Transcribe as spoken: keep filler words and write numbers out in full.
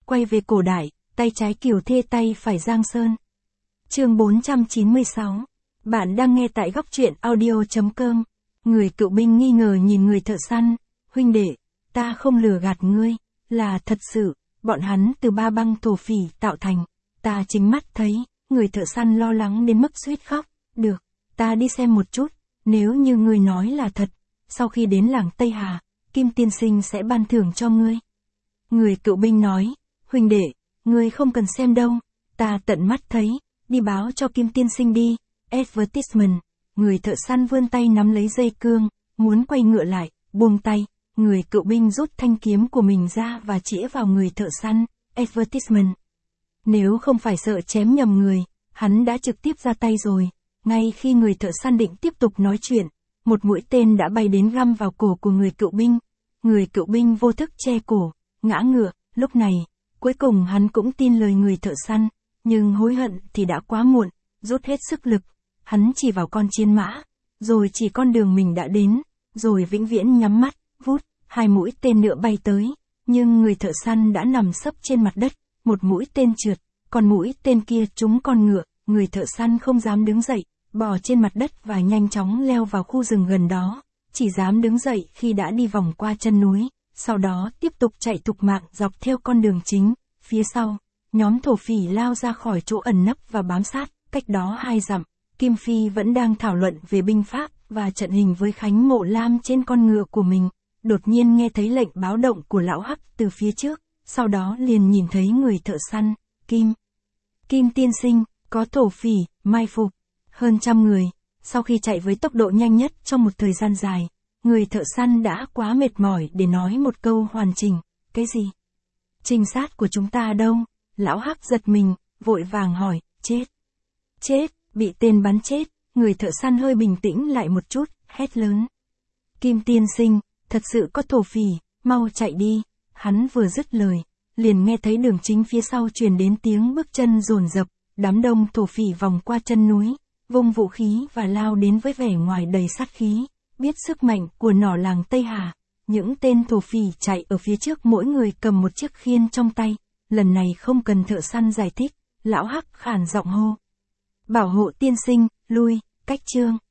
quay về cổ đại, tay trái Kiều Thê tay phải Giang Sơn. Chương bốn trăm chín mươi sáu. Bạn đang nghe tại góc truyện audio chấm com. Người cựu binh nghi ngờ nhìn người thợ săn, huynh đệ, ta không lừa gạt ngươi, là thật sự, bọn hắn từ ba băng thổ phỉ tạo thành, ta chính mắt thấy, người thợ săn lo lắng đến mức suýt khóc, được, ta đi xem một chút, nếu như ngươi nói là thật, sau khi đến làng Tây Hà, Kim tiên sinh sẽ ban thưởng cho ngươi. Người cựu binh nói, huynh đệ, ngươi không cần xem đâu, ta tận mắt thấy, đi báo cho Kim tiên sinh đi, advertisement. Người thợ săn vươn tay nắm lấy dây cương, muốn quay ngựa lại, buông tay, người cựu binh rút thanh kiếm của mình ra và chĩa vào người thợ săn, advertisement. Nếu không phải sợ chém nhầm người, hắn đã trực tiếp ra tay rồi, ngay khi người thợ săn định tiếp tục nói chuyện, một mũi tên đã bay đến găm vào cổ của người cựu binh. Người cựu binh vô thức che cổ, ngã ngựa, lúc này, cuối cùng hắn cũng tin lời người thợ săn, nhưng hối hận thì đã quá muộn, rút hết sức lực. Hắn chỉ vào con chiến mã, rồi chỉ con đường mình đã đến, rồi vĩnh viễn nhắm mắt, vút, hai mũi tên nữa bay tới, nhưng người thợ săn đã nằm sấp trên mặt đất, một mũi tên trượt, còn mũi tên kia trúng con ngựa, người thợ săn không dám đứng dậy, bò trên mặt đất và nhanh chóng leo vào khu rừng gần đó, chỉ dám đứng dậy khi đã đi vòng qua chân núi, sau đó tiếp tục chạy thục mạng dọc theo con đường chính, phía sau, nhóm thổ phỉ lao ra khỏi chỗ ẩn nấp và bám sát, cách đó hai dặm. Kim Phi vẫn đang thảo luận về binh pháp và trận hình với Khánh Mộ Lam trên con ngựa của mình, đột nhiên nghe thấy lệnh báo động của lão Hắc từ phía trước, sau đó liền nhìn thấy người thợ săn, Kim. Kim tiên sinh, có thổ phỉ, mai phục, hơn trăm người, sau khi chạy với tốc độ nhanh nhất trong một thời gian dài, người thợ săn đã quá mệt mỏi để nói một câu hoàn chỉnh, cái gì? Trinh sát của chúng ta đâu? Lão Hắc giật mình, vội vàng hỏi, chết. Chết. Bị tên bắn chết, người thợ săn hơi bình tĩnh lại một chút, hét lớn. Kim tiên sinh, thật sự có thổ phỉ, mau chạy đi. Hắn vừa dứt lời, liền nghe thấy đường chính phía sau truyền đến tiếng bước chân dồn dập, đám đông thổ phỉ vòng qua chân núi, vung vũ khí và lao đến với vẻ ngoài đầy sát khí, biết sức mạnh của nỏ làng Tây Hà. Những tên thổ phỉ chạy ở phía trước mỗi người cầm một chiếc khiên trong tay, lần này không cần thợ săn giải thích, lão Hắc khản giọng hô. Bảo hộ tiên sinh, lui, cách chương.